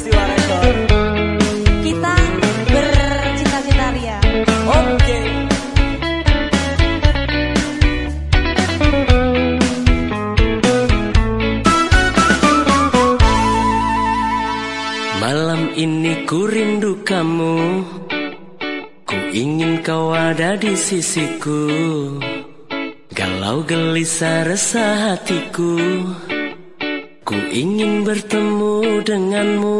Peristiwa Record. Kita bercita-cita ria. Oke. Malam ini ku rindu kamu, ku ingin kau ada di sisiku. Galau gelisah resah hatiku, ku ingin bertemu denganmu.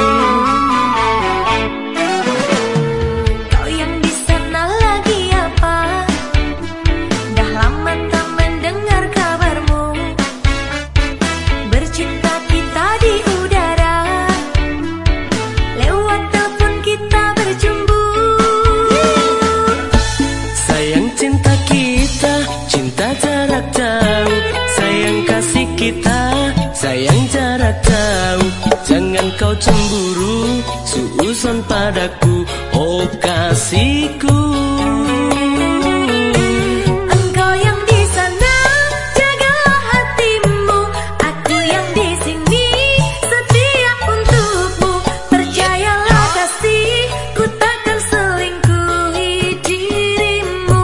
Kau yang di sana lagi apa? Dah lama tak mendengar kabarmu. Bercinta kita di udara, lewat telepon kita berjumpa. Sayang cinta kita, cinta jarak jauh. Sayang kasih kita, sayang jarak jauh. Jangan kau cemburu, suuzon padaku, oh kasihku. Engkau yang di sana, jagalah hatimu. Aku yang di sini, setia untukmu. Percayalah kasih, ku takkan selingkuhi dirimu.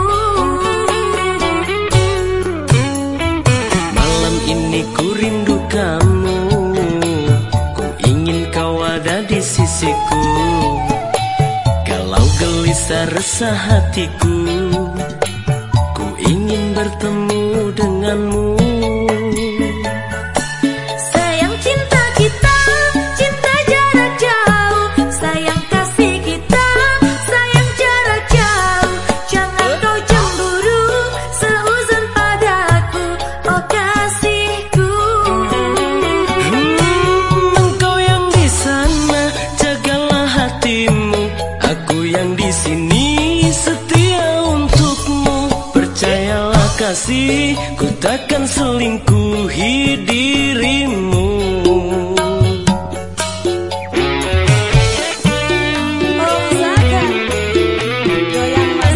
Malam ini ku rindu kamu, ku ingin kau ada di sisiku. Galau gelisah resah hatiku, ku ingin bertemu denganmu. Sayang cinta kita, cinta jarak jauh. Sayang kasih kita, sayang jarak jauh. Jangan kau cemburu, seuzon padaku, oh kasihku. Engkau yang di sana, jagalah hatimu. Aku yang di sini, setia untukmu. Percayalah kasih, ku takkan selingkuhi dirimu. Oh Zaka, goyang Mas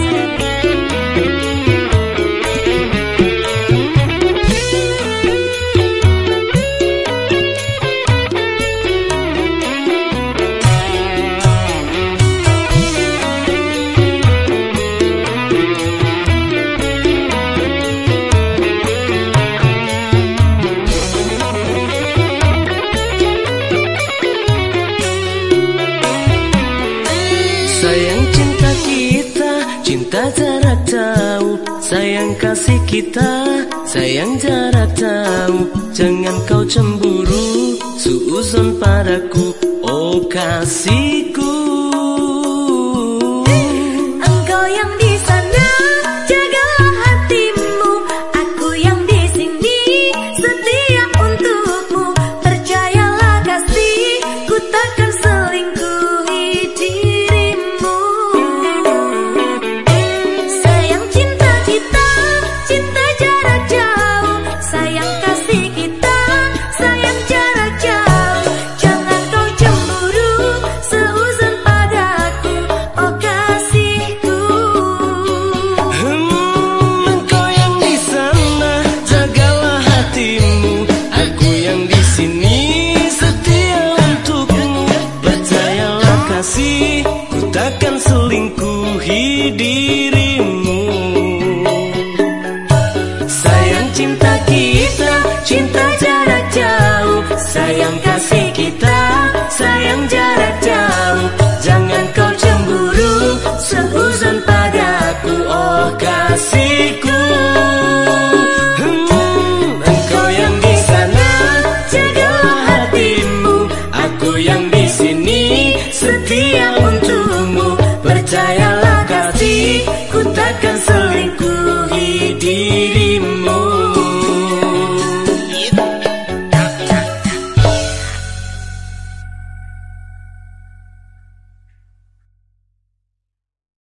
Sayang cinta kita, cinta jarak jauh. Sayang kasih kita, sayang jarak jauh. Jangan kau cemburu, suuzon padaku, oh kasih.